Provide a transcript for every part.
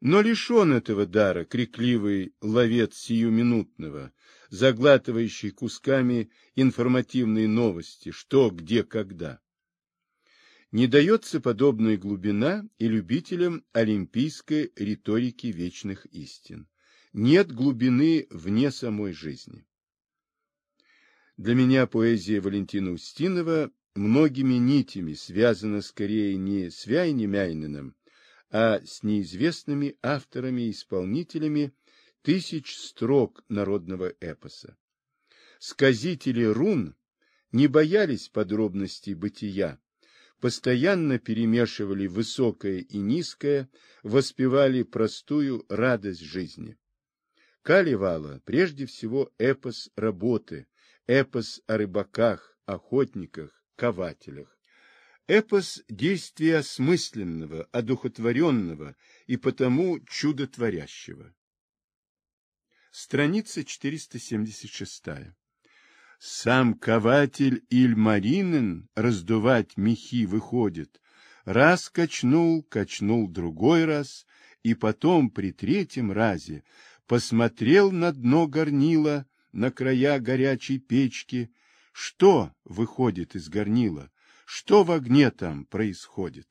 Но лишен этого дара крикливый ловец сиюминутного, заглатывающий кусками информативные новости, что, где, когда. Не дается подобная глубина и любителям олимпийской риторики вечных истин. Нет глубины вне самой жизни. Для меня поэзия Валентина Устинова многими нитями связана скорее не с Вяйнемяйниным, а с неизвестными авторами и исполнителями тысяч строк народного эпоса. Сказители рун не боялись подробностей бытия, постоянно перемешивали высокое и низкое, воспевали простую радость жизни. Калевала прежде всего эпос работы, эпос о рыбаках, охотниках, кователях. Эпос действия осмысленного, одухотворенного и потому чудотворящего. Страница 476. Сам кователь Ильмаринен раздувать мехи выходит. Раз качнул, качнул другой раз, и потом при третьем разе посмотрел на дно горнила, на края горячей печки. Что выходит из горнила? Что в огне там происходит?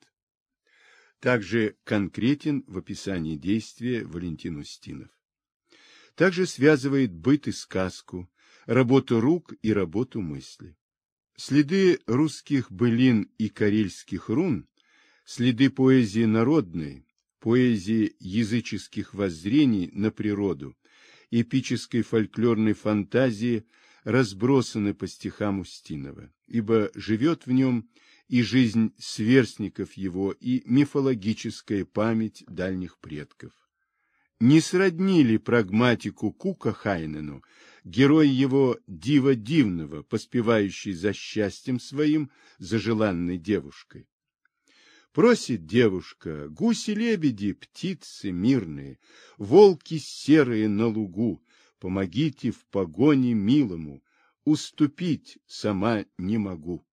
Также конкретен в описании действия Валентин Устинов. Также связывает быт и сказку, работу рук и работу мысли. Следы русских былин и карельских рун, следы поэзии народной, поэзии языческих воззрений на природу, эпической фольклорной фантазии разбросаны по стихам Устинова, ибо живет в нем и жизнь сверстников его, и мифологическая память дальних предков. Не сроднили прагматику Кука Хайнену, герой его дива дивного, поспевающий за счастьем своим, за желанной девушкой. Просит девушка: гуси-лебеди, птицы мирные, волки серые на лугу, помогите в погоне милому, уступить сама не могу.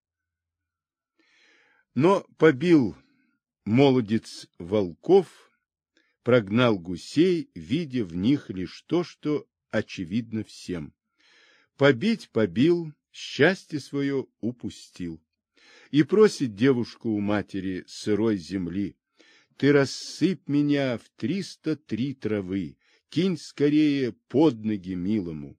Но побил молодец волков, прогнал гусей, видя в них лишь то, что очевидно всем. Побить побил, счастье свое упустил. И просит девушку у матери сырой земли: ты рассыпь меня в 303 травы, кинь скорее под ноги милому.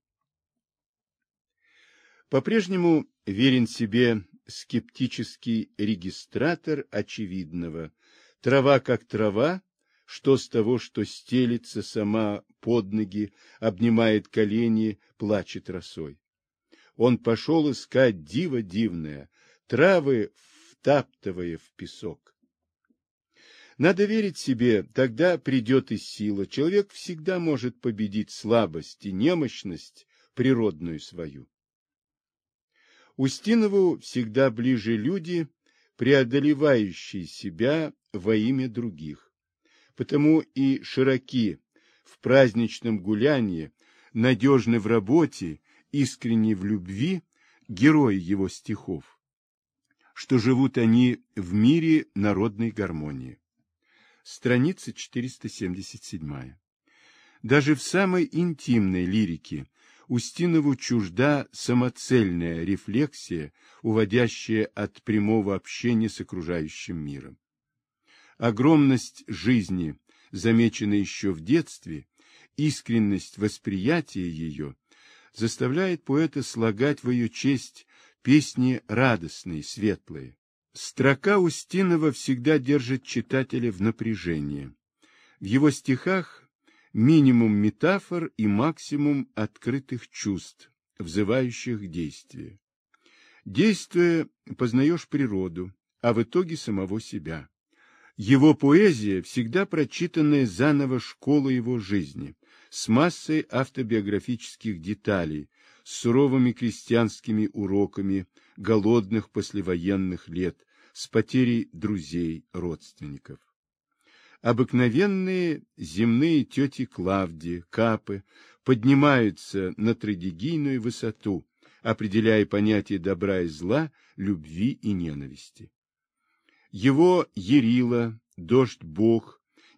По-прежнему верен себе скептический регистратор очевидного. Трава как трава, что с того, что стелится сама под ноги, обнимает колени, плачет росой. Он пошел искать диво дивное, травы втаптывая в песок. Надо верить себе, тогда придет и сила. Человек всегда может победить слабость и немощность природную свою. Устинову всегда ближе люди, преодолевающие себя во имя других. Потому и широки в праздничном гулянии, надежны в работе, искренни в любви герои его стихов, что живут они в мире народной гармонии. Страница 477. Даже в самой интимной лирике Устинову чужда самоцельная рефлексия, уводящая от прямого общения с окружающим миром. Огромность жизни, замеченная еще в детстве, искренность восприятия ее, заставляет поэта слагать в ее честь песни радостные, светлые. Строка Устинова всегда держит читателя в напряжении. В его стихах минимум метафор и максимум открытых чувств, взывающих к действию. Действуя, познаешь природу, а в итоге самого себя. Его поэзия всегда прочитанная заново школа его жизни, с массой автобиографических деталей, с суровыми крестьянскими уроками голодных послевоенных лет, с потерей друзей, родственников. Обыкновенные земные тети Клавдии, Капы поднимаются на трагедийную высоту, определяя понятие добра и зла, любви и ненависти. Его Ярила, дождь Бог,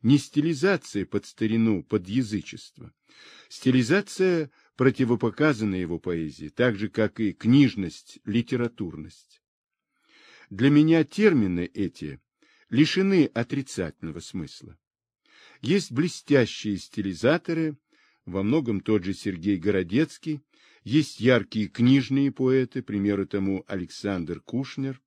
не стилизация под старину, под язычество. Стилизация противопоказана его поэзии, так же, как и книжность, литературность. Для меня термины эти лишены отрицательного смысла. Есть блестящие стилизаторы, во многом тот же Сергей Городецкий, есть яркие книжные поэты, примеры тому Александр Кушнер.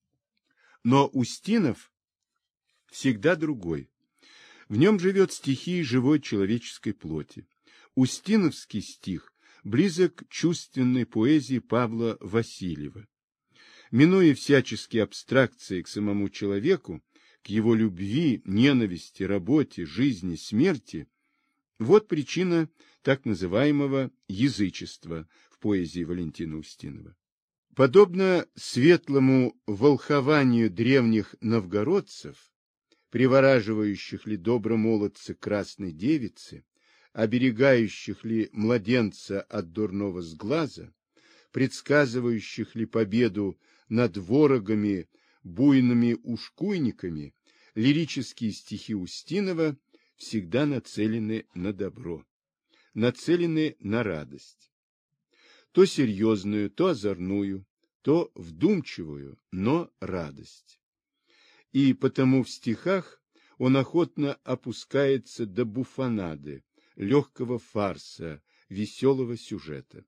Но Устинов всегда другой. В нем живет стихия живой человеческой плоти. Устиновский стих близок к чувственной поэзии Павла Васильева. Минуя всяческие абстракции к самому человеку, к его любви, ненависти, работе, жизни, смерти, вот причина так называемого язычества в поэзии Валентина Устинова. Подобно светлому волхованию древних новгородцев, привораживающих ли добромолодца красной девицы, оберегающих ли младенца от дурного сглаза, предсказывающих ли победу над ворогами, буйными ушкуйниками, лирические стихи Устинова всегда нацелены на добро, нацелены на радость. То серьезную, то озорную, то вдумчивую, но радость. И потому в стихах он охотно опускается до буфонады, легкого фарса, веселого сюжета.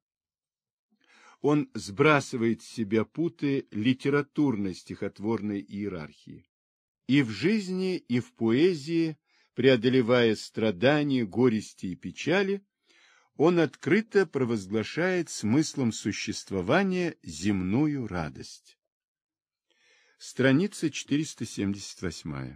Он сбрасывает с себя путы литературной стихотворной иерархии. И в жизни, и в поэзии, преодолевая страдания, горести и печали, он открыто провозглашает смыслом существования земную радость. Страница 478.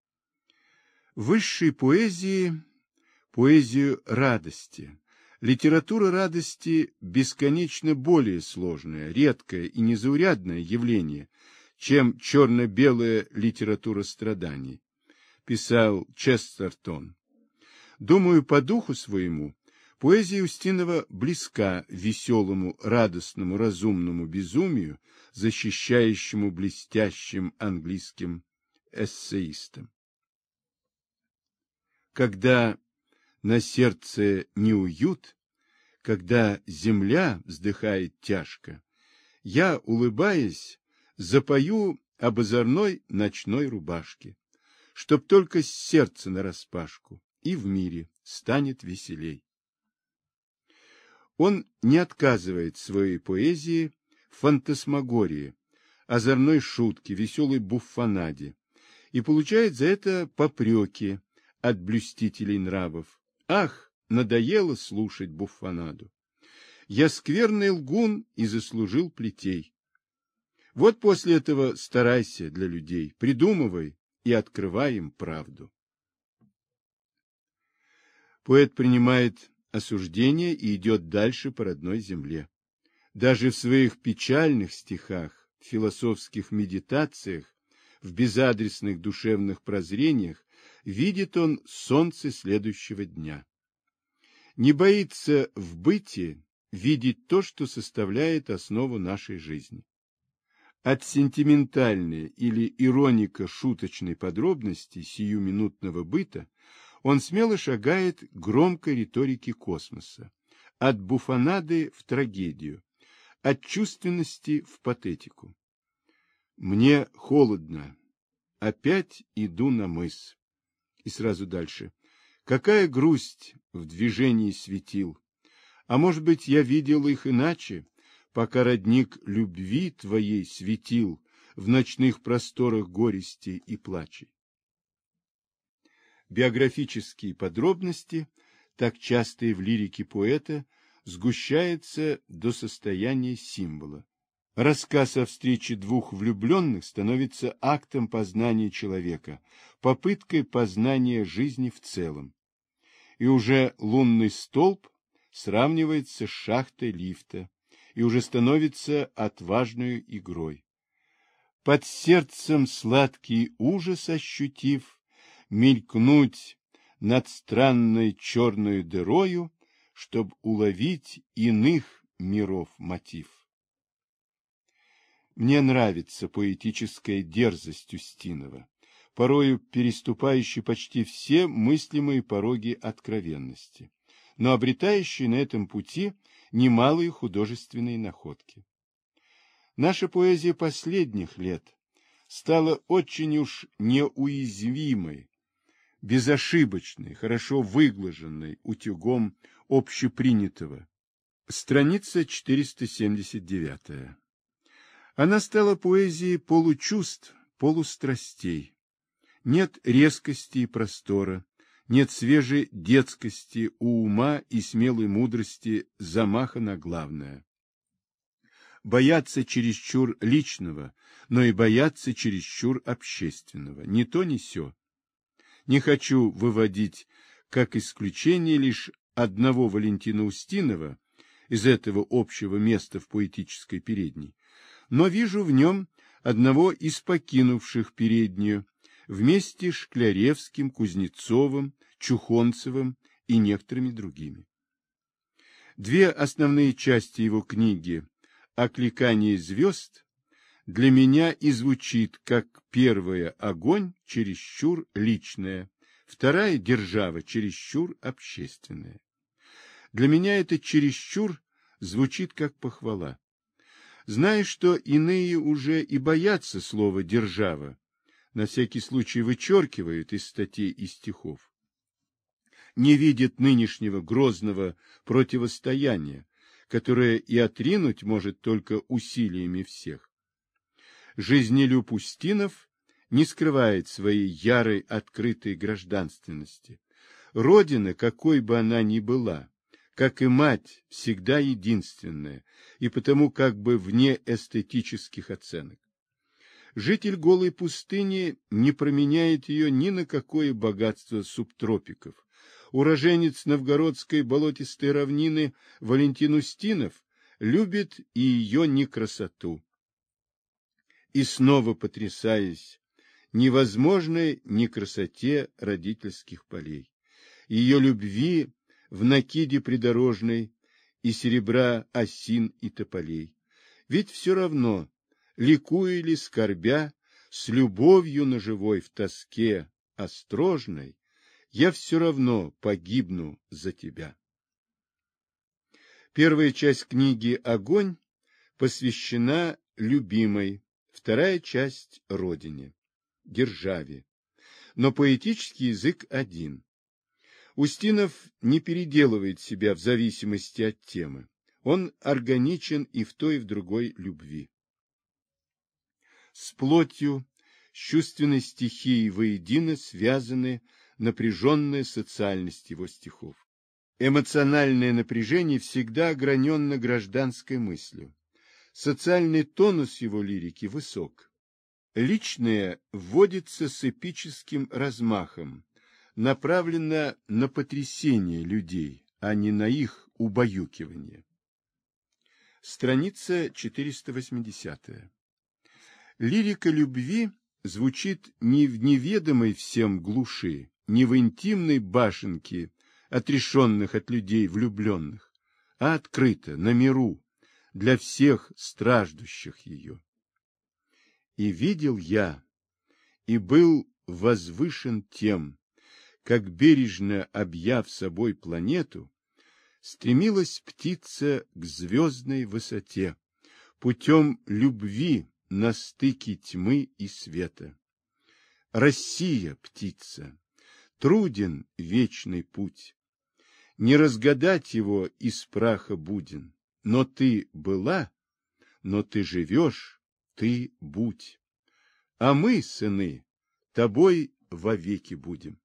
Высшей поэзии, поэзию радости, литература радости бесконечно более сложное, редкое и незаурядное явление, чем черно-белая литература страданий, писал Честертон. Думаю, по духу своему поэзия Устинова близка веселому, радостному, разумному безумию, защищающему блестящим английским эссеистам. Когда на сердце неуют, когда земля вздыхает тяжко, я, улыбаясь, запою об озорной ночной рубашке, чтоб только сердце нараспашку, и в мире станет веселей. Он не отказывает своей поэзии в фантасмагории, озорной шутке, веселой буффонаде, и получает за это попреки от блюстителей нравов. Ах, надоело слушать буффонаду. Я скверный лгун и заслужил плетей. Вот после этого старайся для людей, придумывай и открывай им правду. Поэт принимает осуждение и идет дальше по родной земле. Даже в своих печальных стихах, в философских медитациях, в безадресных душевных прозрениях видит он солнце следующего дня. Не боится в бытии видеть то, что составляет основу нашей жизни. От сентиментальной или иронико-шуточной подробности сиюминутного быта он смело шагает к громкой риторике космоса, от буфонады в трагедию, от чувственности в патетику. Мне холодно, опять иду на мыс. И сразу дальше. Какая грусть в движении светил! А может быть, я видел их иначе, пока родник любви твоей светил в ночных просторах горести и плачей. Биографические подробности, так частые в лирике поэта, сгущаются до состояния символа. Рассказ о встрече двух влюбленных становится актом познания человека, попыткой познания жизни в целом. И уже лунный столб сравнивается с шахтой лифта, и уже становится отважной игрой. Под сердцем сладкий ужас ощутив, мелькнуть над странной черной дырою, чтоб уловить иных миров мотив. Мне нравится поэтическая дерзость Устинова, порою переступающий почти все мыслимые пороги откровенности, но обретающий на этом пути немалые художественные находки. Наша поэзия последних лет стала очень уж неуязвимой, безошибочной, хорошо выглаженной утюгом общепринятого. Страница 479. Она стала поэзией получувств, полустрастей. Нет резкости и простора, нет свежей детскости у ума и смелой мудрости замаха на главное. Бояться чересчур личного, но и бояться чересчур общественного. Ни то, ни сё. Не хочу выводить как исключение лишь одного Валентина Устинова из этого общего места в поэтической передней, но вижу в нем одного из покинувших переднюю, вместе с Шкляревским, Кузнецовым, Чухонцевым и некоторыми другими. Две основные части его книги «Окликание звезд» для меня и звучит как первая огонь, чересчур личная, вторая держава, чересчур общественная. Для меня это чересчур звучит как похвала. Зная, что иные уже и боятся слова «держава», на всякий случай вычеркивают из статей и стихов. Не видят нынешнего грозного противостояния, которое и отринуть может только усилиями всех. Жизнелюб Устинов не скрывает своей ярой открытой гражданственности. Родина, какой бы она ни была, как и мать, всегда единственная, и потому как бы вне эстетических оценок. Житель голой пустыни не променяет ее ни на какое богатство субтропиков. Уроженец новгородской болотистой равнины Валентин Устинов любит и ее некрасоту. И снова потрясаясь невозможной некрасоте родительских полей, ее любви в накиде придорожной и серебра осин и тополей. Ведь все равно, ликуя ли, скорбя, с любовью на живой в тоске острожной, я все равно погибну за тебя. Первая часть книги «Огонь» посвящена любимой, вторая часть – родине, державе. Но поэтический язык один. Устинов не переделывает себя в зависимости от темы. Он органичен и в той, и в другой любви. С плотью, с чувственной стихией воедино связаны напряженная социальность его стихов. Эмоциональное напряжение всегда огранено гражданской мыслью. Социальный тонус его лирики высок. Личное вводится с эпическим размахом, направлено на потрясение людей, а не на их убаюкивание. Страница 480. Лирика любви звучит не в неведомой всем глуши, не в интимной башенке отрешенных от людей влюбленных, а открыто, на миру, для всех страждущих ее. И видел я, и был возвышен тем, как бережно объяв собой планету, стремилась птица к звездной высоте, путем любви на стыке тьмы и света. Россия, птица, труден вечный путь, не разгадать его из праха буден, но ты была, но ты живешь, ты будь, а мы, сыны, тобой вовеки будем.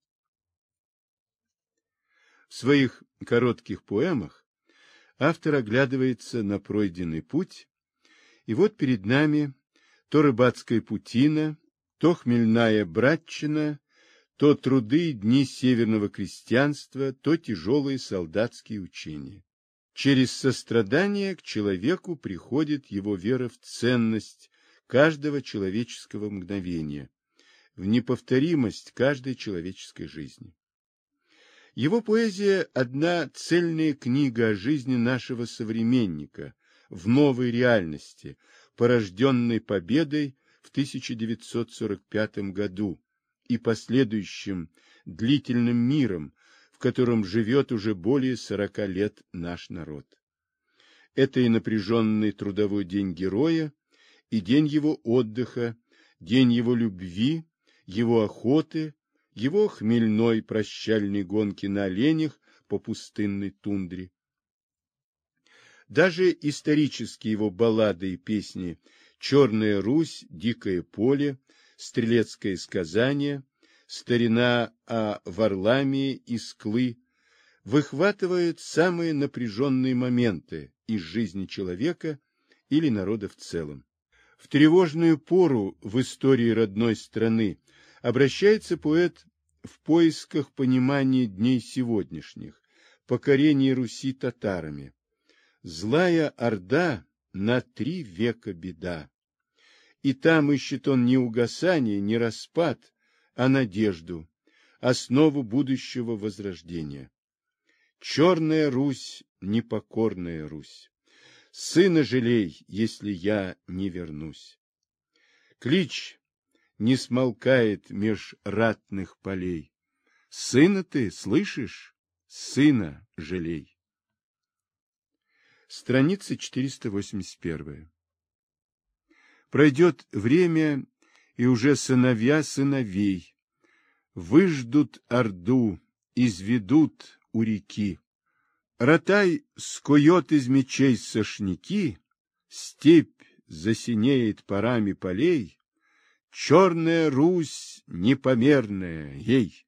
В своих коротких поэмах автор оглядывается на пройденный путь, и вот перед нами то рыбацкая путина, то хмельная братчина, то труды и дни северного крестьянства, то тяжелые солдатские учения. Через сострадание к человеку приходит его вера в ценность каждого человеческого мгновения, в неповторимость каждой человеческой жизни. Его поэзия – одна цельная книга о жизни нашего современника в новой реальности, порожденной победой в 1945 году, и последующим длительным миром, в котором живет уже более 40 лет наш народ. Это и напряженный трудовой день героя, и день его отдыха, день его любви, его охоты, его хмельной прощальной гонки на оленях по пустынной тундре. Даже исторические его баллады и песни «Черная Русь», «Дикое поле», «Стрелецкое сказание», «Старина о Варламии» и «Склы» выхватывают самые напряженные моменты из жизни человека или народа в целом. В тревожную пору в истории родной страны обращается поэт в поисках понимания дней сегодняшних, покорения Руси татарами. Злая орда на 3 века беда. И там ищет он не угасание, не распад, а надежду, основу будущего возрождения. Черная Русь, непокорная Русь, сына жалей, если я не вернусь. Клич не смолкает меж ратных полей. Сына ты, слышишь? Сына жалей. Страница 481. Пройдет время, и уже сыновья сыновей выждут орду, изведут у реки. Ротай скует из мечей сошники, степь засинеет парами полей, черная Русь непомерная ей.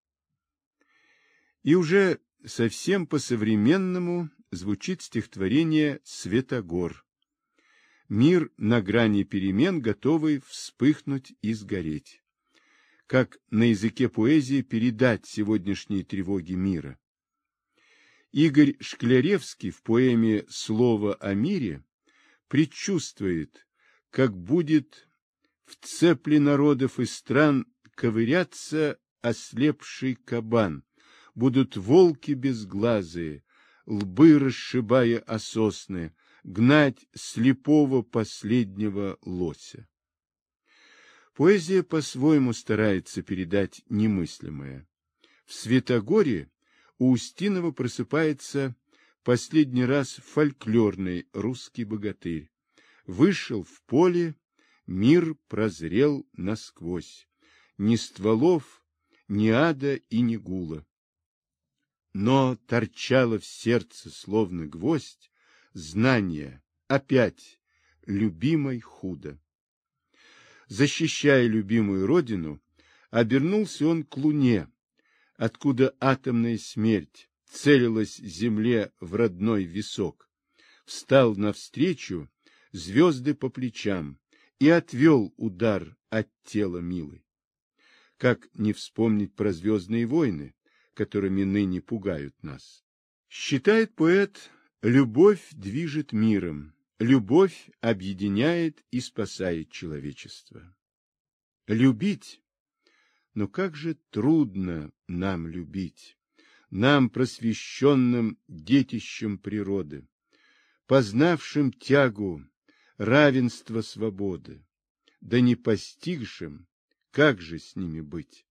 И уже совсем по-современному звучит стихотворение «Святогор». Мир на грани перемен, готовый вспыхнуть и сгореть. Как на языке поэзии передать сегодняшние тревоги мира? Игорь Шкляревский в поэме «Слово о мире» предчувствует, как будет в цепле народов и стран ковыряться ослепший кабан, будут волки безглазые, лбы расшибая о сосны, гнать слепого последнего лося. Поэзия по-своему старается передать немыслимое. В Святогоре у Устинова просыпается последний раз фольклорный русский богатырь. Вышел в поле, мир прозрел насквозь. Ни стволов, ни ада и ни гула. Но торчало в сердце, словно гвоздь, знание, опять, любимой худо. Защищая любимую родину, обернулся он к луне, откуда атомная смерть целилась земле в родной висок, встал навстречу, звезды по плечам, и отвел удар от тела милой. Как не вспомнить про звездные войны, которыми ныне пугают нас? Считает поэт, любовь движет миром, любовь объединяет и спасает человечество. Любить, но как же трудно нам любить, нам, просвещенным детищем природы, познавшим тягу равенства свободы, да не постигшим, как же с ними быть?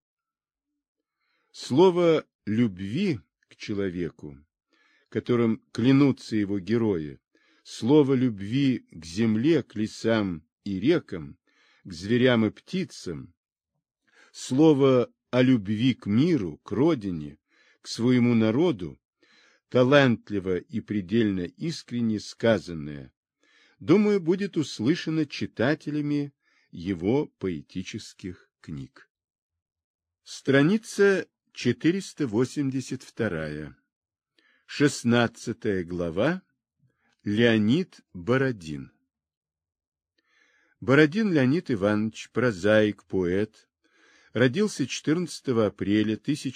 Слово «любви» к человеку, которым клянутся его герои, слово любви к земле, к лесам и рекам, к зверям и птицам, слово о любви к миру, к родине, к своему народу, талантливо и предельно искренне сказанное, думаю, будет услышано читателями его поэтических книг. Страница 482. 16 глава. Леонид Бородин. Бородин Леонид Иванович, прозаик, поэт, родился 14 апреля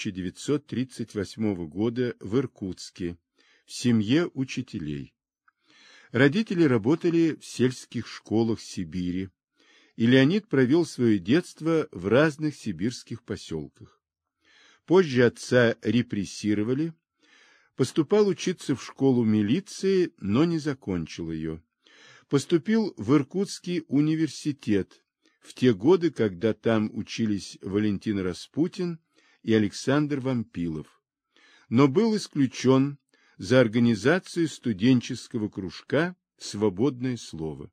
1938 года в Иркутске, в семье учителей. Родители работали в сельских школах Сибири, и Леонид провел свое детство в разных сибирских поселках. Позже отца репрессировали, поступал учиться в школу милиции, но не закончил ее. Поступил в Иркутский университет, в те годы, когда там учились Валентин Распутин и Александр Вампилов, но был исключен за организацию студенческого кружка «Свободное слово».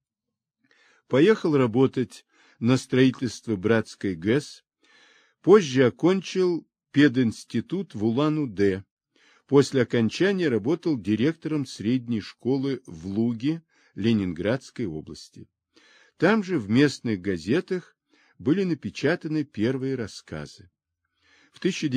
Поехал работать на строительство братской ГЭС, позже окончил пединститут в Улан-Удэ. После окончания работал директором средней школы в Луге Ленинградской области. Там же в местных газетах были напечатаны первые рассказы. В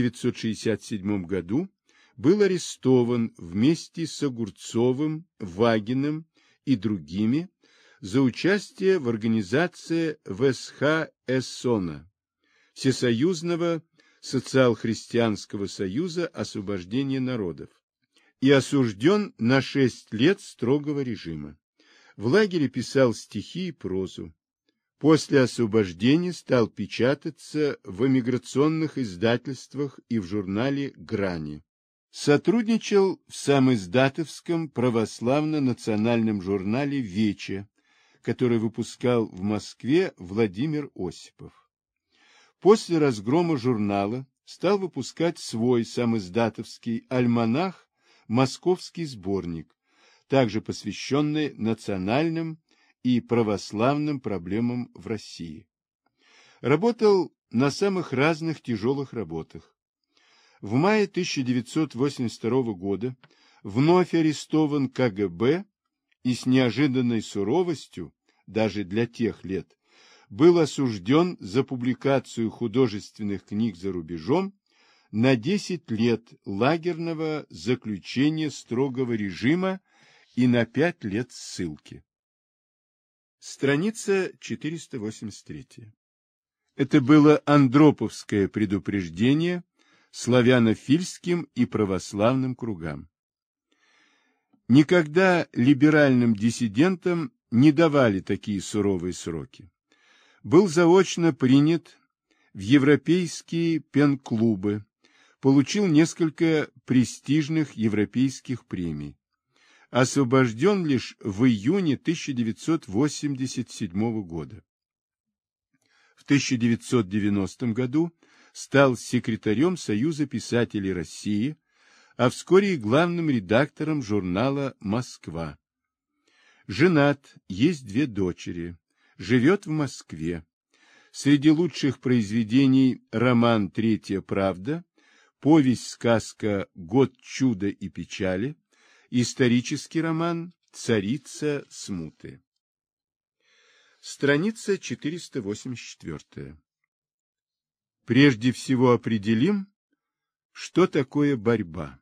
1967 году был арестован вместе с Огурцовым, Вагиным и другими за участие в организации ВСХ Эссона, Всесоюзного социал-христианского союза освобождения народов, и осужден на 6 лет строгого режима. В лагере писал стихи и прозу. После освобождения стал печататься в эмиграционных издательствах и в журнале «Грани». Сотрудничал в самиздатовском православно-национальном журнале «Вече», который выпускал в Москве Владимир Осипов. После разгрома журнала стал выпускать свой самиздатовский альманах «Московский сборник», также посвященный национальным и православным проблемам в России. Работал на самых разных тяжелых работах. В мае 1982 года вновь арестован КГБ и с неожиданной суровостью, даже для тех лет, был осужден за публикацию художественных книг за рубежом на 10 лет лагерного заключения строгого режима и на 5 лет ссылки. Страница 483. Это было андроповское предупреждение славянофильским и православным кругам. Никогда либеральным диссидентам не давали такие суровые сроки. Был заочно принят в европейские пен-клубы, получил несколько престижных европейских премий. Освобожден лишь в июне 1987 года. В 1990 году стал секретарем Союза писателей России, а вскоре и главным редактором журнала «Москва». Женат, есть 2 дочери, живет в Москве. Среди лучших произведений роман «Третья правда», повесть-сказка «Год чуда и печали», исторический роман «Царица смуты». Страница 484. Прежде всего определим, что такое борьба.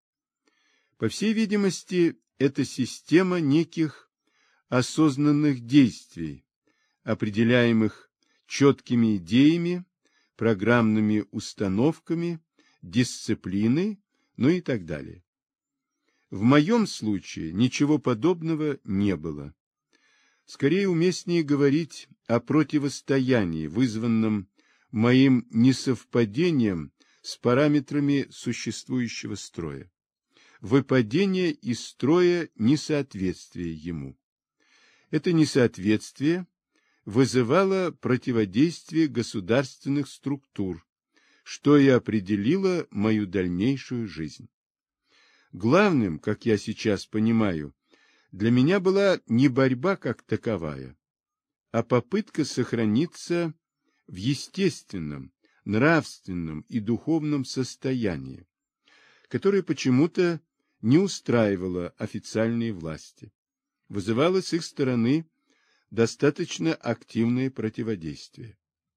По всей видимости, это система неких осознанных действий, определяемых четкими идеями, программными установками, дисциплиной, ну и так далее. В моем случае ничего подобного не было. Скорее уместнее говорить о противостоянии, вызванном моим несовпадением с параметрами существующего строя, выпадение из строя несоответствия ему. Это несоответствие вызывало противодействие государственных структур, что и определило мою дальнейшую жизнь. Главным, как я сейчас понимаю, для меня была не борьба как таковая, а попытка сохраниться в естественном, нравственном и духовном состоянии, которое почему-то не устраивало официальные власти. Вызывало с их стороны достаточно активное противодействие,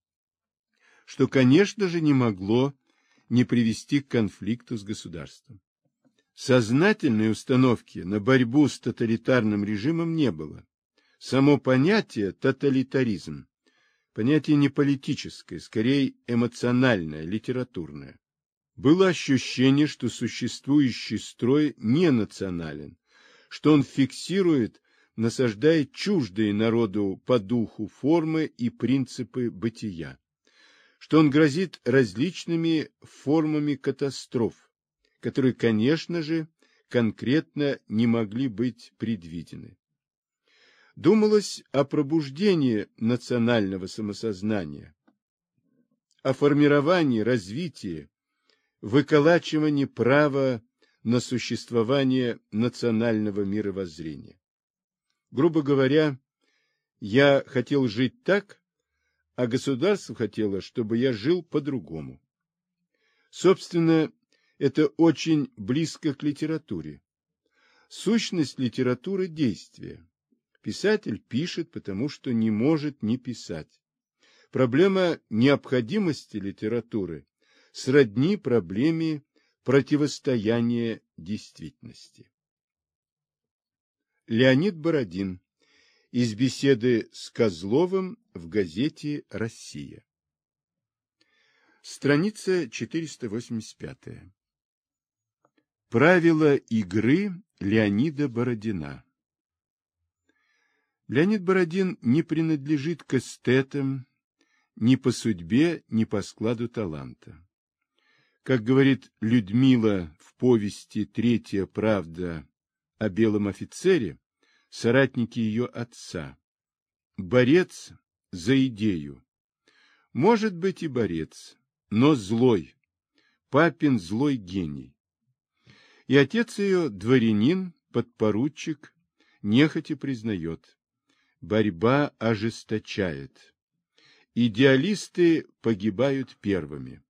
что, конечно же, не могло не привести к конфликту с государством. Сознательной установки на борьбу с тоталитарным режимом не было. Само понятие «тоталитаризм» – понятие не политическое, скорее эмоциональное, литературное. Было ощущение, что существующий строй не национален, что он фиксирует, насаждает чуждые народу по духу формы и принципы бытия, что он грозит различными формами катастроф, которые, конечно же, конкретно не могли быть предвидены. Думалось о пробуждении национального самосознания, о формировании, развитии, выколачивании права на существование национального мировоззрения. Грубо говоря, я хотел жить так, а государство хотело, чтобы я жил по-другому. Собственно, это очень близко к литературе. Сущность литературы – действие. Писатель пишет, потому что не может не писать. Проблема необходимости литературы сродни проблеме противостояния действительности. Леонид Бородин. Из беседы с Козловым в газете «Россия». Страница 485. Правила игры Леонида Бородина. Леонид Бородин не принадлежит к эстетам ни по судьбе, ни по складу таланта. Как говорит Людмила в повести «Третья правда» о белом офицере, соратники ее отца, борец за идею. Может быть и борец, но злой, папин злой гений. И отец ее, дворянин, подпоручик, нехотя признает: борьба ожесточает. Идеалисты погибают первыми.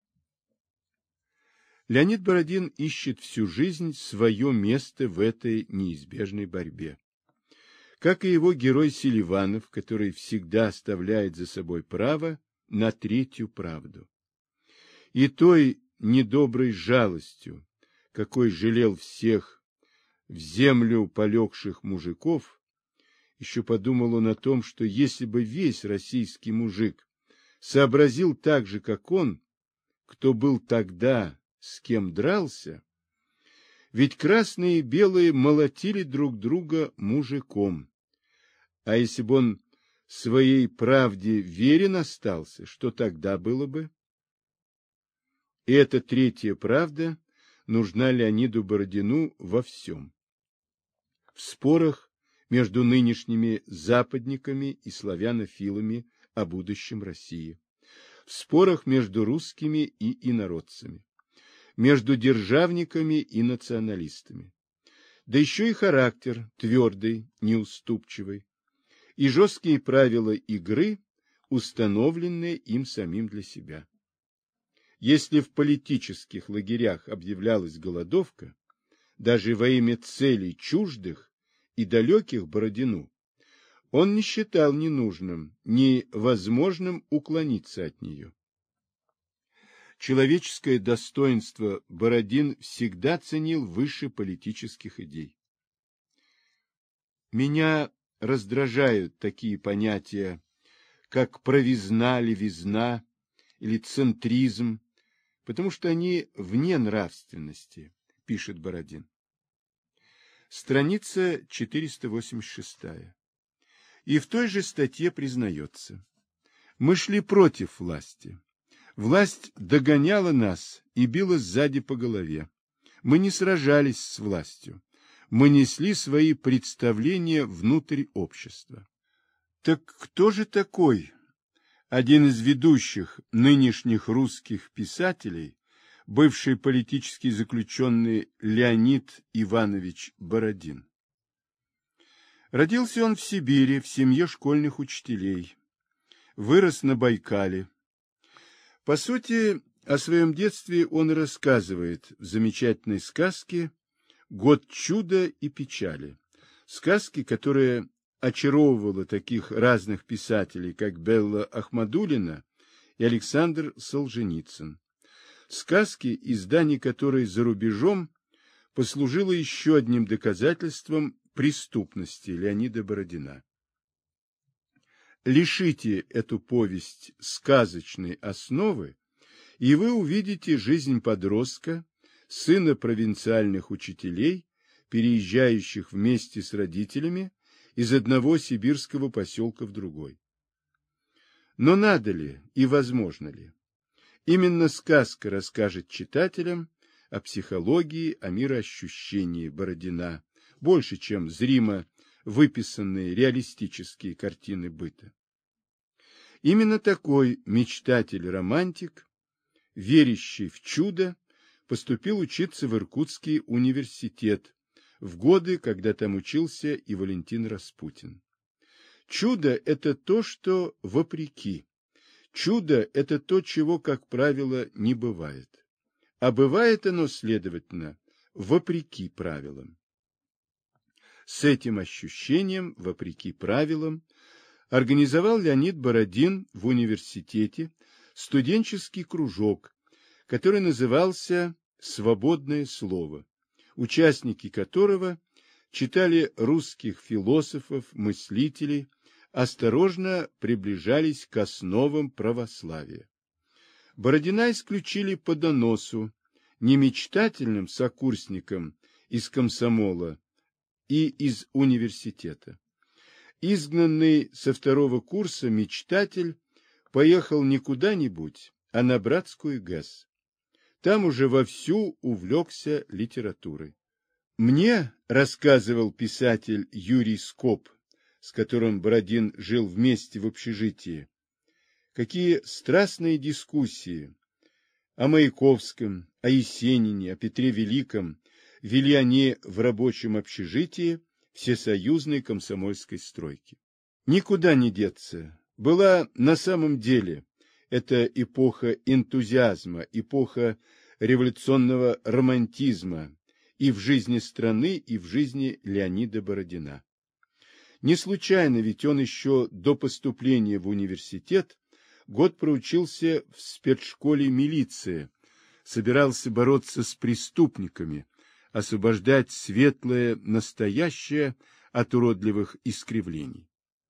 Леонид Бородин ищет всю жизнь свое место в этой неизбежной борьбе. Как и его герой Селиванов, который всегда оставляет за собой право на третью правду. И той недоброй жалостью, какой жалел всех в землю полегших мужиков, еще подумал он о том, что если бы весь российский мужик сообразил так же, как он, кто был тогда, с кем дрался, ведь красные и белые молотили друг друга мужиком. А если бы он своей правде верен остался, что тогда было бы? И эта третья правда нужна Леониду Бородину во всем. В спорах между нынешними западниками и славянофилами о будущем России, в спорах между русскими и инородцами, между державниками и националистами. Да еще и характер твердый, неуступчивый, и жесткие правила игры, установленные им самим для себя. Если в политических лагерях объявлялась голодовка, даже во имя целей чуждых и далеких Бородину, он не считал ненужным, ни возможным уклониться от нее. Человеческое достоинство Бородин всегда ценил выше политических идей. Меня раздражают такие понятия, как правизна, левизна или центризм, потому что они вне нравственности, пишет Бородин. Страница 486. И в той же статье признается: мы шли против власти. Власть догоняла нас и била сзади по голове. Мы не сражались с властью. Мы несли свои представления внутрь общества. Так кто же такой один из ведущих нынешних русских писателей, бывший политический заключенный Леонид Иванович Бородин? Родился он в Сибири в семье школьных учителей. Вырос на Байкале. По сути, о своем детстве он рассказывает в замечательной сказке «Год чуда и печали». Сказке, которая очаровывала таких разных писателей, как Белла Ахмадуллина и Александр Солженицын. Сказки, издание которой за рубежом послужило еще одним доказательством преступности Леонида Бородина. Лишите эту повесть сказочной основы, и вы увидите жизнь подростка, сына провинциальных учителей, переезжающих вместе с родителями из одного сибирского поселка в другой. Но надо ли и возможно ли? Именно сказка расскажет читателям о психологии, о мироощущении Бородина, больше, чем зримо выписанные реалистические картины быта. Именно такой мечтатель-романтик, верящий в чудо, поступил учиться в Иркутский университет в годы, когда там учился и Валентин Распутин. Чудо – это то, что вопреки. Чудо – это то, чего, как правило, не бывает. А бывает оно, следовательно, вопреки правилам. С этим ощущением, вопреки правилам, организовал Леонид Бородин в университете студенческий кружок, который назывался «Свободное слово», участники которого читали русских философов, мыслителей, осторожно приближались к основам православия. Бородина исключили по доносу, не мечтательным сокурсникам из комсомола и из университета. Изгнанный со второго курса мечтатель поехал не куда-нибудь, а на Братскую ГЭС. Там уже вовсю увлекся литературой. Мне, рассказывал писатель Юрий Скоп, с которым Бородин жил вместе в общежитии, какие страстные дискуссии о Маяковском, о Есенине, о Петре Великом вели они в рабочем общежитии всесоюзной комсомольской стройки. Никуда не деться. Была на самом деле эта эпоха энтузиазма, эпоха революционного романтизма и в жизни страны, и в жизни Леонида Бородина. Не случайно, ведь он еще до поступления в университет год проучился в спецшколе милиции, собирался бороться с преступниками, освобождать светлое настоящее от уродливых искривлений.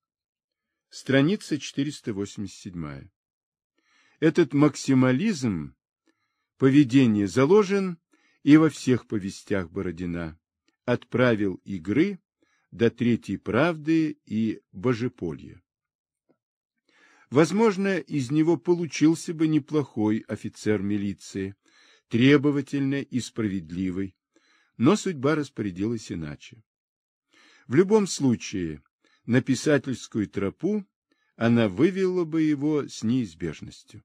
Страница 487. Этот максимализм поведения заложен и во всех повестях Бородина, от правил игры до Третьей правды и Божеполья. Возможно, из него получился бы неплохой офицер милиции, требовательный и справедливый, но судьба распорядилась иначе. В любом случае, на писательскую тропу она вывела бы его с неизбежностью.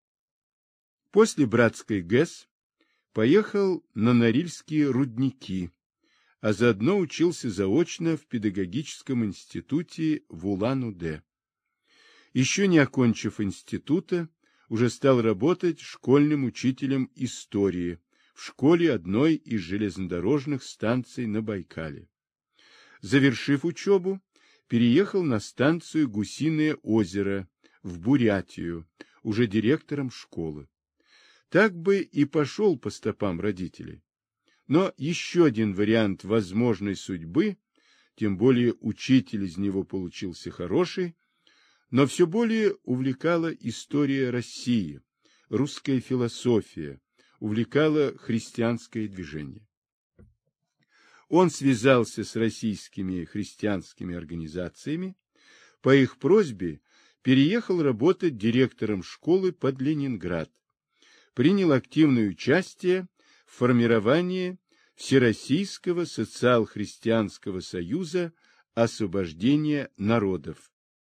После Братской ГЭС поехал на Норильские рудники, а заодно учился заочно в педагогическом институте в Улан-Удэ. Еще не окончив института, уже стал работать школьным учителем истории в школе одной из железнодорожных станций на Байкале. Завершив учебу, переехал на станцию Гусиное озеро в Бурятию, уже директором школы. Так бы и пошел по стопам родителей. Но еще один вариант возможной судьбы, тем более учитель из него получился хороший, но все более увлекала история России, русская философия, увлекало христианское движение. Он связался с российскими христианскими организациями, по их просьбе переехал работать директором школы под Ленинград, принял активное участие в формировании Всероссийского социал-христианского союза освобождения народов,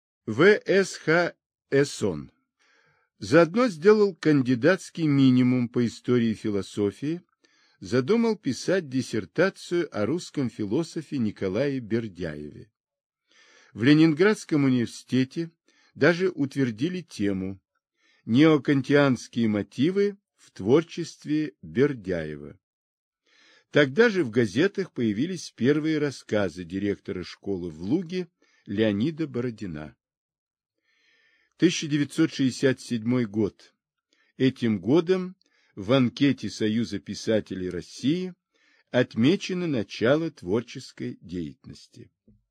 ВСХСОН. Заодно сделал кандидатский минимум по истории философии, задумал писать диссертацию о русском философе Николае Бердяеве. В Ленинградском университете даже утвердили тему «Неокантианские мотивы в творчестве Бердяева». Тогда же в газетах появились первые рассказы директора школы в Луге Леонида Бородина. 1967 год. Этим годом в анкете Союза писателей России отмечено начало творческой деятельности.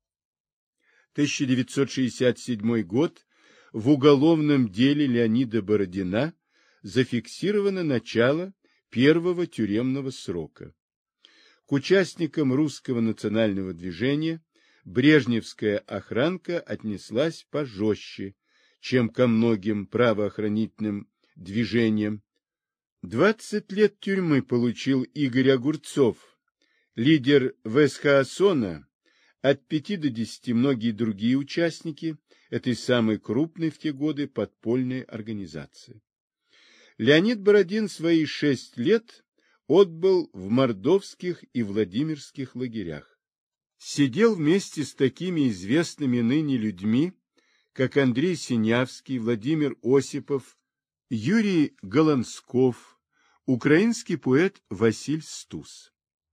1967 год. В уголовном деле Леонида Бородина зафиксировано начало первого тюремного срока. К участникам русского национального движения брежневская охранка отнеслась пожестче, чем ко многим правоохранительным движениям. 20 лет тюрьмы получил Игорь Огурцов, лидер ВСХСОНа, от 5 до 10 многие другие участники этой самой крупной в те годы подпольной организации. Леонид Бородин свои 6 лет отбыл в мордовских и владимирских лагерях. Сидел вместе с такими известными ныне людьми, как Андрей Синявский, Владимир Осипов, Юрий Голансков, украинский поэт Василь Стус.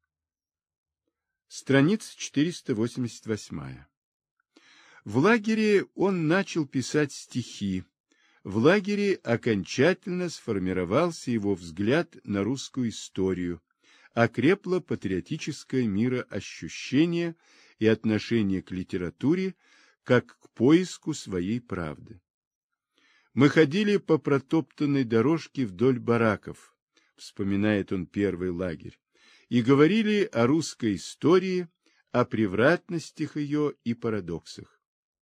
Страница 488. В лагере он начал писать стихи. В лагере окончательно сформировался его взгляд на русскую историю, окрепло патриотическое мироощущение и отношение к литературе как к поиску своей правды. «Мы ходили по протоптанной дорожке вдоль бараков», вспоминает он первый лагерь, и говорили о русской истории, о превратностях ее и парадоксах.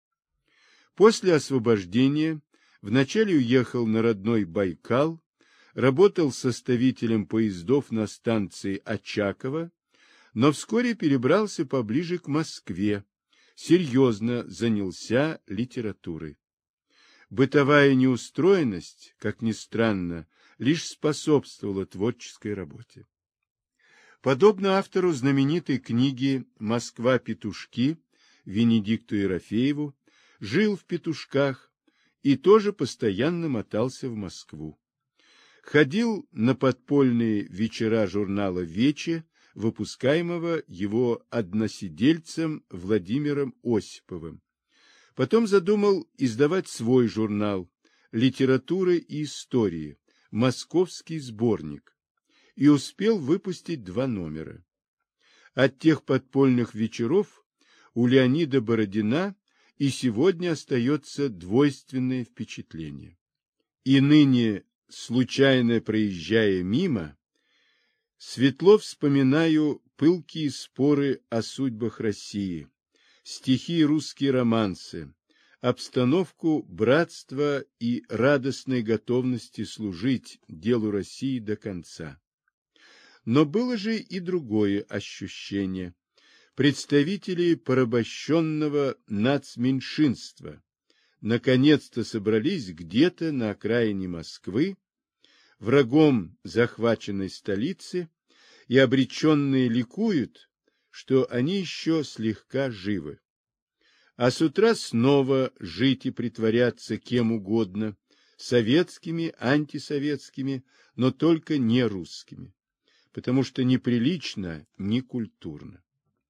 После освобождения вначале уехал на родной Байкал, работал составителем поездов на станции Очаково, но вскоре перебрался поближе к Москве, серьезно занялся литературой. Бытовая неустроенность, как ни странно, лишь способствовала творческой работе. Подобно автору знаменитой книги «Москва-петушки» Венедикту Ерофееву, жил в Петушках и тоже постоянно мотался в Москву. Ходил на подпольные вечера журнала «Вече», выпускаемого его односидельцем Владимиром Осиповым. Потом задумал издавать свой журнал «Литературы и истории», «Московский сборник», и успел выпустить 2 номера. От тех подпольных вечеров у Леонида Бородина и сегодня остается двойственное впечатление. И ныне, случайно проезжая мимо, светло вспоминаю пылкие споры о судьбах России, стихи и русские романсы, обстановку братства и радостной готовности служить делу России до конца. Но было же и другое ощущение. Представители порабощенного нацменьшинства наконец-то собрались где-то на окраине Москвы, врагом захваченной столицы, и обреченные ликуют, что они еще слегка живы. А с утра снова жить и притворяться кем угодно, советскими, антисоветскими, но только не русскими, потому что неприлично, некультурно.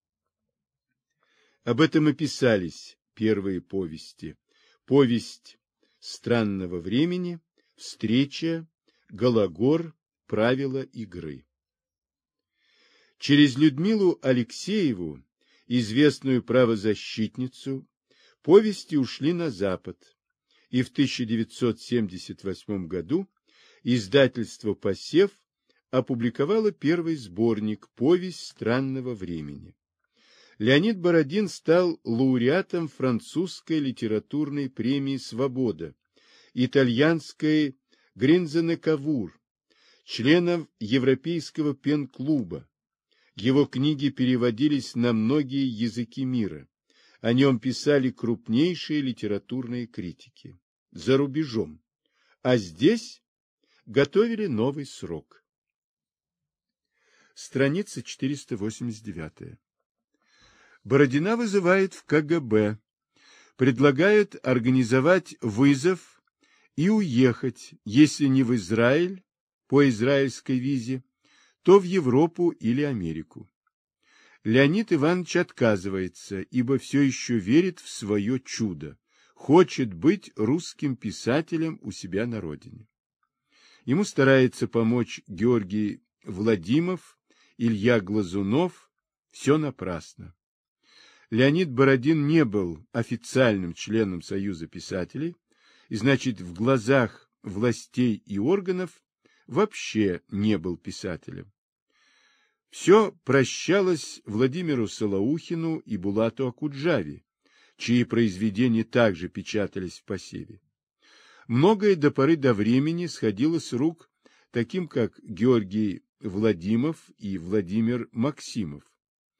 Об этом и писались первые повести. Повесть «Странного времени», «Встреча», «Гологор», «Правила игры». Через Людмилу Алексееву, известную правозащитницу, повести ушли на Запад, и в 1978 году издательство «Посев» опубликовало первый сборник «Повесть странного времени». Леонид Бородин стал лауреатом французской литературной премии «Свобода», итальянской Гринзене-Кавур, членом Европейского пен-клуба. Его книги переводились на многие языки мира. О нем писали крупнейшие литературные критики. За рубежом. А здесь готовили новый срок. Страница 489. Бородина вызывает в КГБ. Предлагают организовать вызов и уехать, если не в Израиль, по израильской визе, то в Европу или Америку. Леонид Иванович отказывается, ибо все еще верит в свое чудо, хочет быть русским писателем у себя на родине. Ему старается помочь Георгий Владимов, Илья Глазунов, все напрасно. Леонид Бородин не был официальным членом Союза писателей, и, значит, в глазах властей и органов вообще не был писателем. Все прощалось Владимиру Солоухину и Булату Окуджаве, чьи произведения также печатались в посеве. Многое до поры до времени сходило с рук таким, как Георгий Владимов и Владимир Максимов.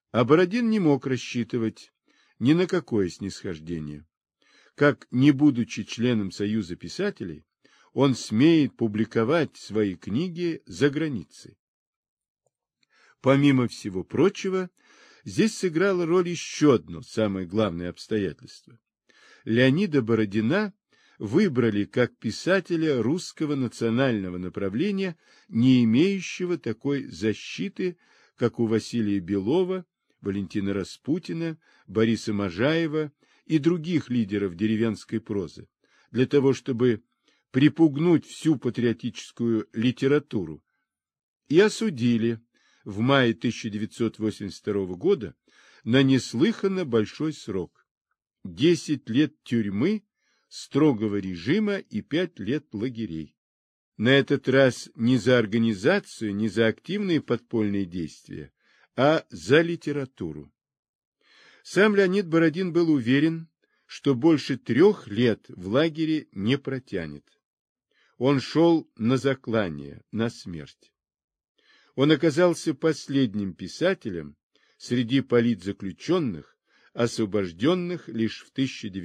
А Бородин не мог рассчитывать ни на какое снисхождение. Как, не будучи членом Союза писателей, он смеет публиковать свои книги за границей. Помимо всего прочего, здесь сыграло роль еще одно самое главное обстоятельство. Леонида Бородина выбрали как писателя русского национального направления, не имеющего такой защиты, как у Василия Белова, Валентина Распутина, Бориса Можаева и других лидеров деревенской прозы, для того, чтобы припугнуть всю патриотическую литературу, и осудили в мае 1982 года на неслыханно большой срок – 10 лет тюрьмы, строгого режима и 5 лет лагерей. На этот раз не за организацию, не за активные подпольные действия, а за литературу. Сам Леонид Бородин был уверен, что больше 3 лет в лагере не протянет. Он шел на заклание, на смерть. Он оказался последним писателем среди политзаключенных, освобожденных лишь в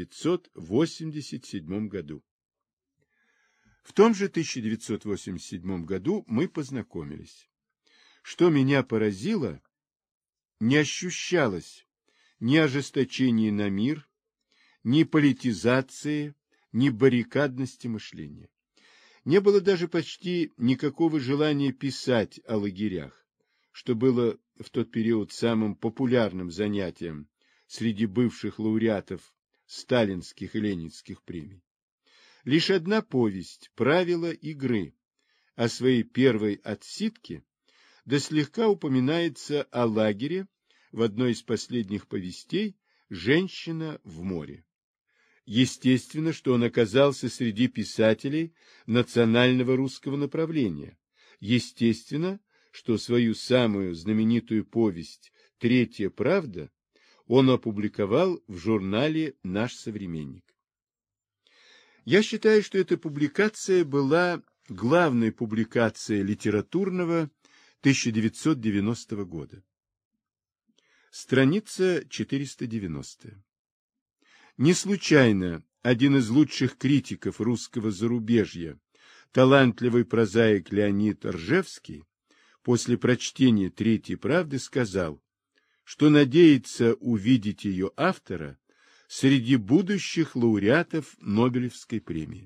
1987 году. В том же 1987 году мы познакомились. Что меня поразило, не ощущалось ни ожесточения на мир, ни политизации, ни баррикадности мышления. Не было даже почти никакого желания писать о лагерях, что было в тот период самым популярным занятием среди бывших лауреатов сталинских и ленинских премий. Лишь одна повесть «Правила игры» о своей первой отсидке, да слегка упоминается о лагере в одной из последних повестей «Женщина в море». Естественно, что он оказался среди писателей национального русского направления. Естественно, что свою самую знаменитую повесть «Третья правда» он опубликовал в журнале «Наш современник». Я считаю, что эта публикация была главной публикацией литературного 1990 года. Страница 490. Не случайно один из лучших критиков русского зарубежья, талантливый прозаик Леонид Ржевский, после прочтения «Третьей правды» сказал, что надеется увидеть ее автора среди будущих лауреатов Нобелевской премии.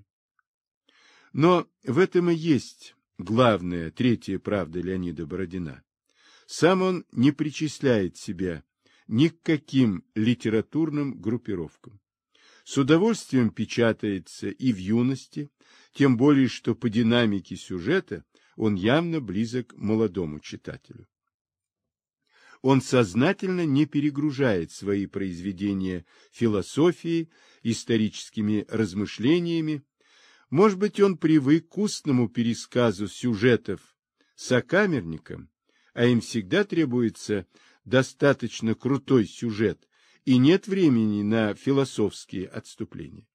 Но в этом и есть главная «Третья правда» Леонида Бородина. Сам он не причисляет себя ни к каким литературным группировкам. С удовольствием печатается и в юности, тем более, что по динамике сюжета он явно близок к молодому читателю. Он сознательно не перегружает свои произведения философией, историческими размышлениями. Может быть, он привык к устному пересказу сюжетов сокамерникам, а им всегда требуется достаточно крутой сюжет, и нет времени на философские отступления.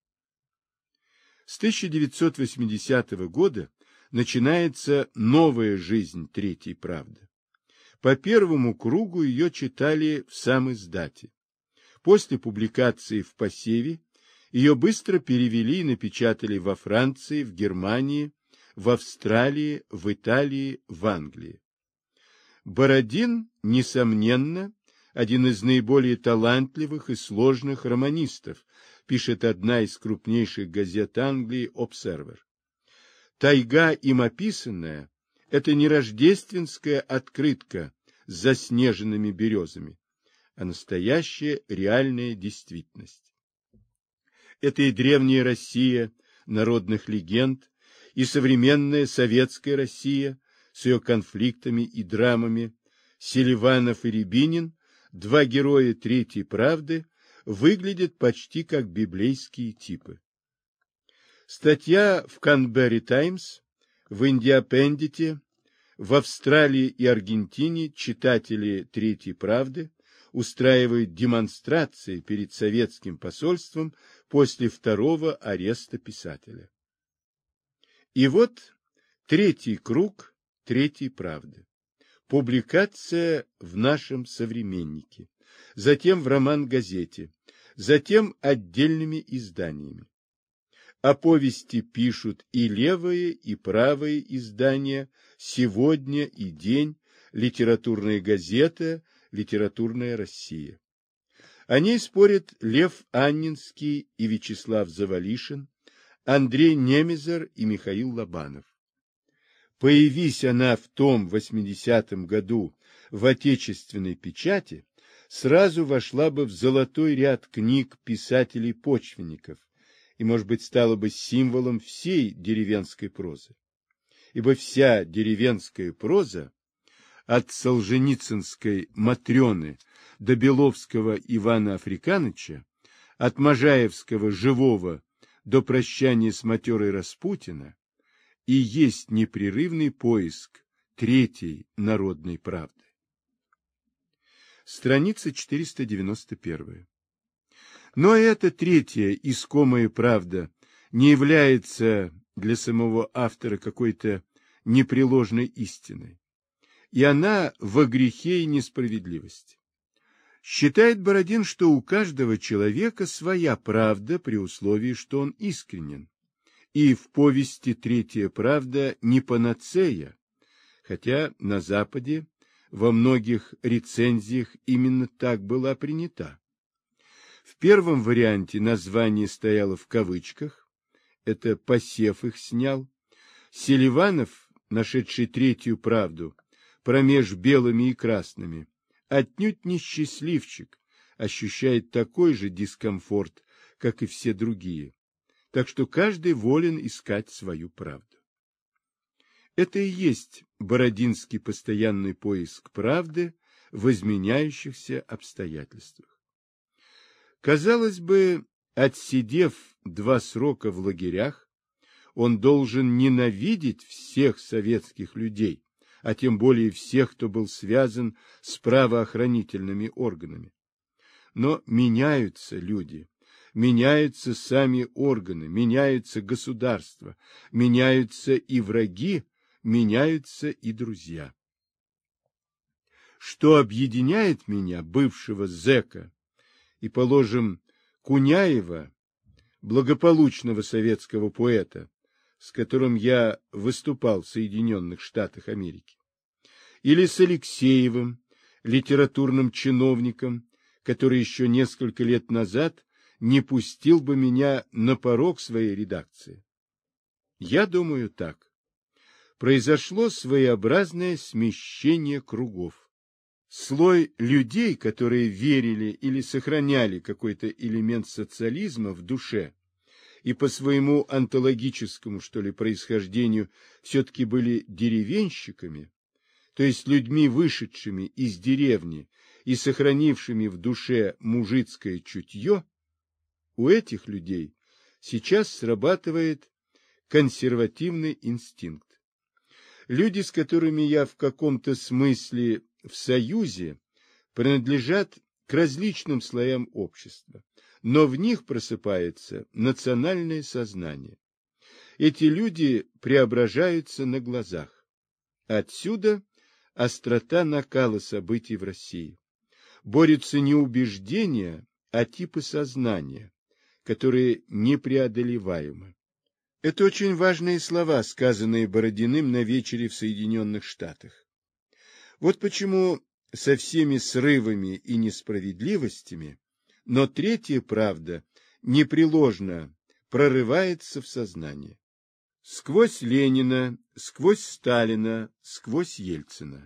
С 1980 года начинается новая жизнь «Третьей правды». По первому кругу ее читали в самиздате. После публикации в «Посеве» ее быстро перевели и напечатали во Франции, в Германии, в Австралии, в Италии, в Англии. Бородин, несомненно, один из наиболее талантливых и сложных романистов, пишет одна из крупнейших газет Англии «Обсервер». Тайга, им описанная, это не рождественская открытка с заснеженными березами, а настоящая реальная действительность. Это и древняя Россия народных легенд, и современная советская Россия с ее конфликтами и драмами. Селиванов и Рябинин, два героя «Третьей правды», выглядят почти как библейские типы. Статья в Канберри Таймс, в Индиапендите, в Австралии и Аргентине читатели «Третьей правды» устраивают демонстрации перед советским посольством после второго ареста писателя. И вот третий круг «Третьей правды». публикация в «Нашем современнике», затем в «Роман-газете», затем отдельными изданиями. О повести пишут и левые, и правые издания, «Сегодня» и «День», «Литературная газета», «Литературная Россия». О ней спорят Лев Анненский и Вячеслав Завалишин, Андрей Немезер и Михаил Лобанов. Появись она в том 80-м году в отечественной печати, сразу вошла бы в золотой ряд книг писателей-почвенников и, может быть, стала бы символом всей деревенской прозы. Ибо вся деревенская проза, от солженицынской Матрёны до беловского Ивана Африканыча, от можаевского Живого до прощания с матерой Распутина, и есть непрерывный поиск третьей народной правды. Страница 491. Но эта третья искомая правда не является для самого автора какой-то непреложной истиной, и она во грехе и несправедливости. Считает Бородин, что у каждого человека своя правда при условии, что он искренен. И в повести «Третья правда» не панацея, хотя на Западе во многих рецензиях именно так была принята. В первом варианте название стояло в кавычках, это Посев их снял. Селиванов, нашедший «Третью правду» промеж белыми и красными, отнюдь не счастливчик, ощущает такой же дискомфорт, как и все другие. Так что каждый волен искать свою правду. Это и есть бородинский постоянный поиск правды в изменяющихся обстоятельствах. Казалось бы, отсидев 2 срока в лагерях, он должен ненавидеть всех советских людей, а тем более всех, кто был связан с правоохранительными органами. Но меняются люди. Меняются сами органы, меняются государства, меняются и враги, меняются и друзья. Что объединяет меня, бывшего зэка, и, положим, Куняева, благополучного советского поэта, с которым я выступал в Соединенных Штатах Америки, или с Алексеевым, литературным чиновником, который еще несколько лет назад не пустил бы меня на порог своей редакции? Я думаю так. Произошло своеобразное смещение кругов. Слой людей, которые верили или сохраняли какой-то элемент социализма в душе и по своему онтологическому, что ли, происхождению все-таки были деревенщиками, то есть людьми, вышедшими из деревни и сохранившими в душе мужицкое чутье, у этих людей сейчас срабатывает консервативный инстинкт. Люди, с которыми я в каком-то смысле в союзе, принадлежат к различным слоям общества, но в них просыпается национальное сознание. Эти люди преображаются на глазах. Отсюда острота накала событий в России. Борются не убеждения, а типы сознания, которые непреодолеваемы. Это очень важные слова, сказанные Бородиным на вечере в Соединенных Штатах. Вот почему со всеми срывами и несправедливостями, но третья правда непреложно прорывается в сознание. Сквозь Ленина, сквозь Сталина, сквозь Ельцина.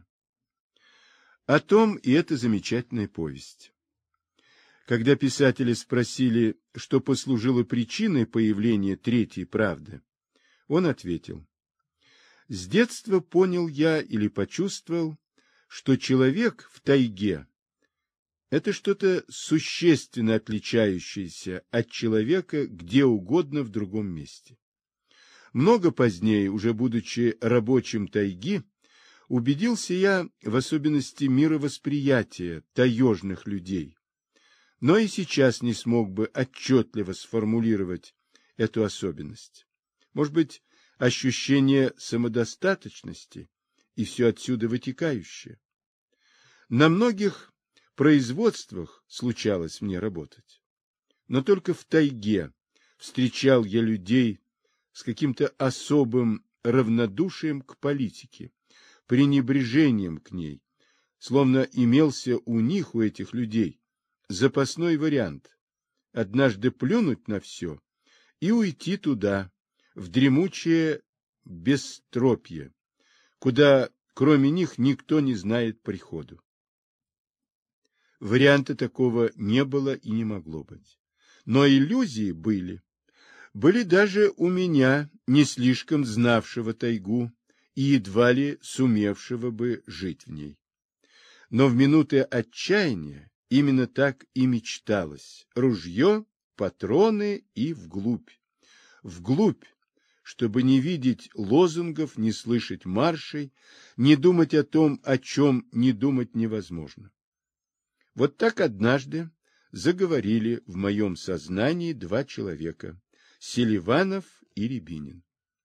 О том и эта замечательная повесть. Когда писатели спросили, что послужило причиной появления третьей правды, он ответил: «С детства понял я или почувствовал, что человек в тайге – это что-то существенно отличающееся от человека где угодно в другом месте. Много позднее, уже будучи рабочим тайги, убедился я в особенности мировосприятия таежных людей, но и сейчас не смог бы отчетливо сформулировать эту особенность. Может быть, ощущение самодостаточности и все отсюда вытекающее. На многих производствах случалось мне работать, но только в тайге встречал я людей с каким-то особым равнодушием к политике, пренебрежением к ней, словно имелся у них, у этих людей, запасной вариант – однажды плюнуть на все и уйти туда, в дремучее бестропье, куда кроме них никто не знает приходу. Варианта такого не было и не могло быть. Но иллюзии были. Были даже у меня, не слишком знавшего тайгу и едва ли сумевшего бы жить в ней. Но в минуты отчаяния именно так и мечталось. Ружье, патроны и вглубь. Вглубь, чтобы не видеть лозунгов, не слышать маршей, не думать о том, о чем не думать невозможно. Вот так однажды заговорили в моем сознании два человека – Селиванов и Рябинин.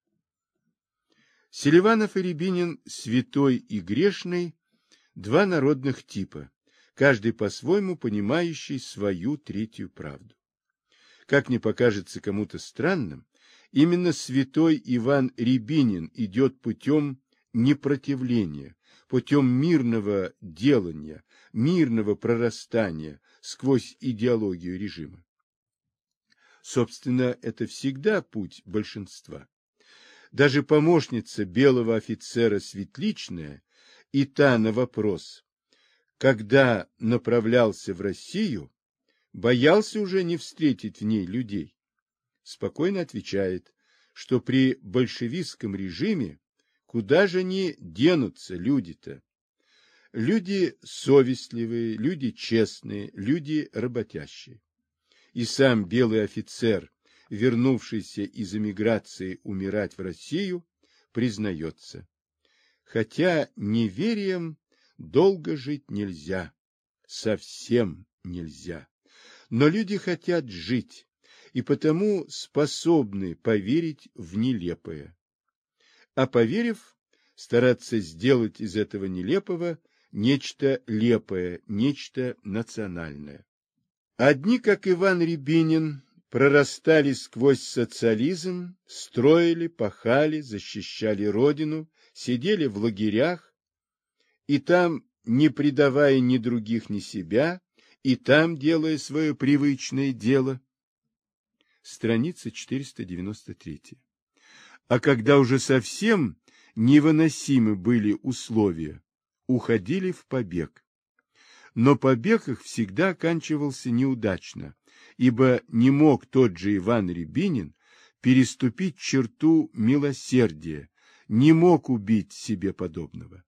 Селиванов и Рябинин, святой и грешный, два народных типа, каждый по-своему понимающий свою третью правду. Как ни покажется кому-то странным, именно святой Иван Рябинин идет путем непротивления, путем мирного делания, мирного прорастания сквозь идеологию режима. Собственно, это всегда путь большинства. Даже помощница белого офицера Светличная и та на вопрос, когда направлялся в Россию, боялся уже не встретить в ней людей. Спокойно отвечает, что при большевистском режиме куда же не денутся люди-то? Люди совестливые, люди честные, люди работящие. И сам белый офицер, вернувшийся из эмиграции умирать в Россию, признается. Хотя неверием долго жить нельзя, совсем нельзя. Но люди хотят жить, и потому способны поверить в нелепое. А поверив, стараться сделать из этого нелепого нечто лепое, нечто национальное. Одни, как Иван Рябинин, прорастали сквозь социализм, строили, пахали, защищали родину, сидели в лагерях, и там, не предавая ни других, ни себя, и там делая свое привычное дело. Страница 493. А когда уже совсем невыносимы были условия, уходили в побег. Но побег их всегда оканчивался неудачно, ибо не мог тот же Иван Рябинин переступить черту милосердия, не мог убить себе подобного.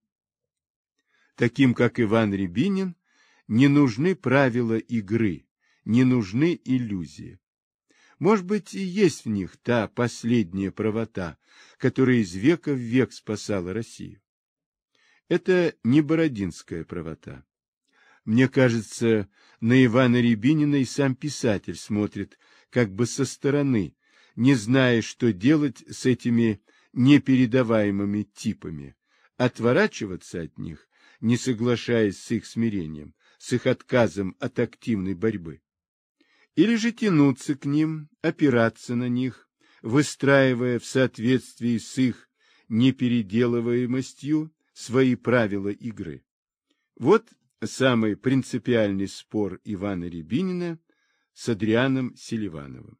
Таким, как Иван Рябинин, не нужны правила игры, не нужны иллюзии. Может быть, и есть в них та последняя правота, которая из века в век спасала Россию. Это не бородинская правота. Мне кажется, на Ивана Рябинина и сам писатель смотрит как бы со стороны, не зная, что делать с этими непередаваемыми типами, отворачиваться от них, не соглашаясь с их смирением, с их отказом от активной борьбы. Или же тянуться к ним, опираться на них, выстраивая в соответствии с их непеределываемостью свои правила игры. Вот самый принципиальный спор Ивана Рябинина с Адрианом Селивановым.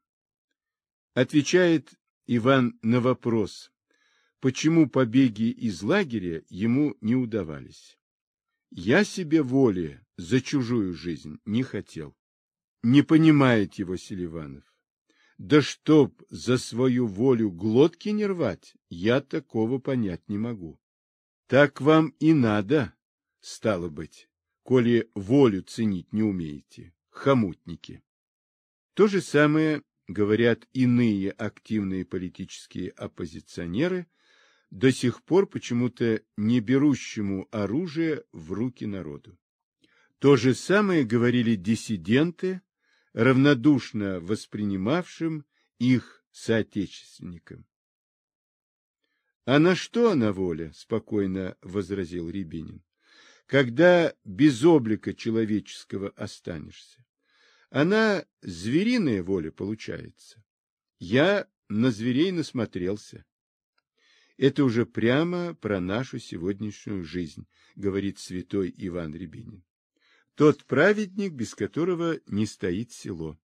Отвечает Иван на вопрос, почему побеги из лагеря ему не удавались. Я себе воли за чужую жизнь не хотел. Не понимает его Селиванов. Да чтоб за свою волю глотки не рвать, я такого понять не могу. Так вам и надо, стало быть, коли волю ценить не умеете, хомутники. То же самое говорят иные активные политические оппозиционеры, до сих пор почему-то не берущему оружие в руки народу. То же самое говорили диссиденты, равнодушно воспринимавшим их соотечественникам. А на что она воля? Спокойно возразил Рябинин. Когда без облика человеческого останешься. Она звериная воля получается. Я на зверей насмотрелся. Это уже прямо про нашу сегодняшнюю жизнь, говорит святой Иван Рябинин. Тот праведник, без которого не стоит село.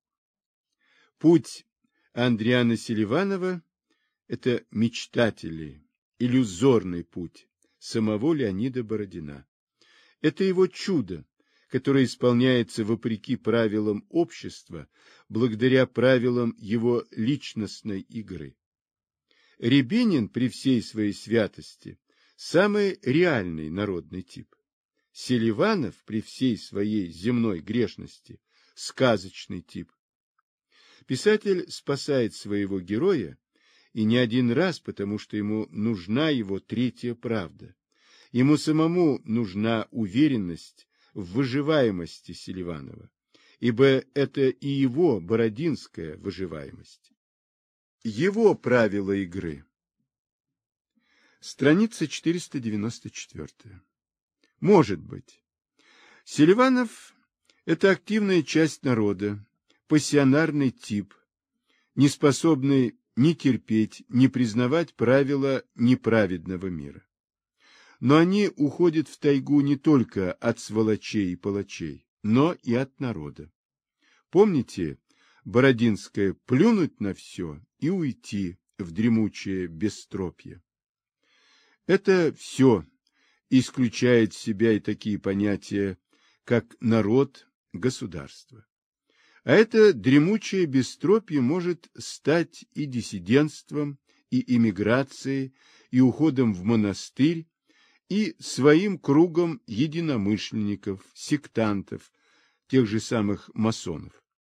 Путь Андриана Селиванова – это мечтательный, иллюзорный путь самого Леонида Бородина. Это его чудо, которое исполняется вопреки правилам общества, благодаря правилам его личностной игры. Рябинин при всей своей святости самый реальный народный тип. Селиванов при всей своей земной грешности сказочный тип. Писатель спасает своего героя, и не один раз, потому что ему нужна его третья правда. Ему самому нужна уверенность в выживаемости Селиванова, ибо это и его бородинская выживаемость. Его правила игры. Страница 494. Может быть. Селиванов – это активная часть народа, пассионарный тип, не способный ни терпеть, ни признавать правила неправедного мира. Но они уходят в тайгу не только от сволочей и палачей, но и от народа. Помните бородинское «плюнуть на все и уйти в дремучее бестропье»? Это все исключает в себя и такие понятия, как народ, государство. А это дремучее бестропье может стать и диссидентством, и эмиграцией, и уходом в монастырь, и своим кругом единомышленников, сектантов, тех же самых масонов.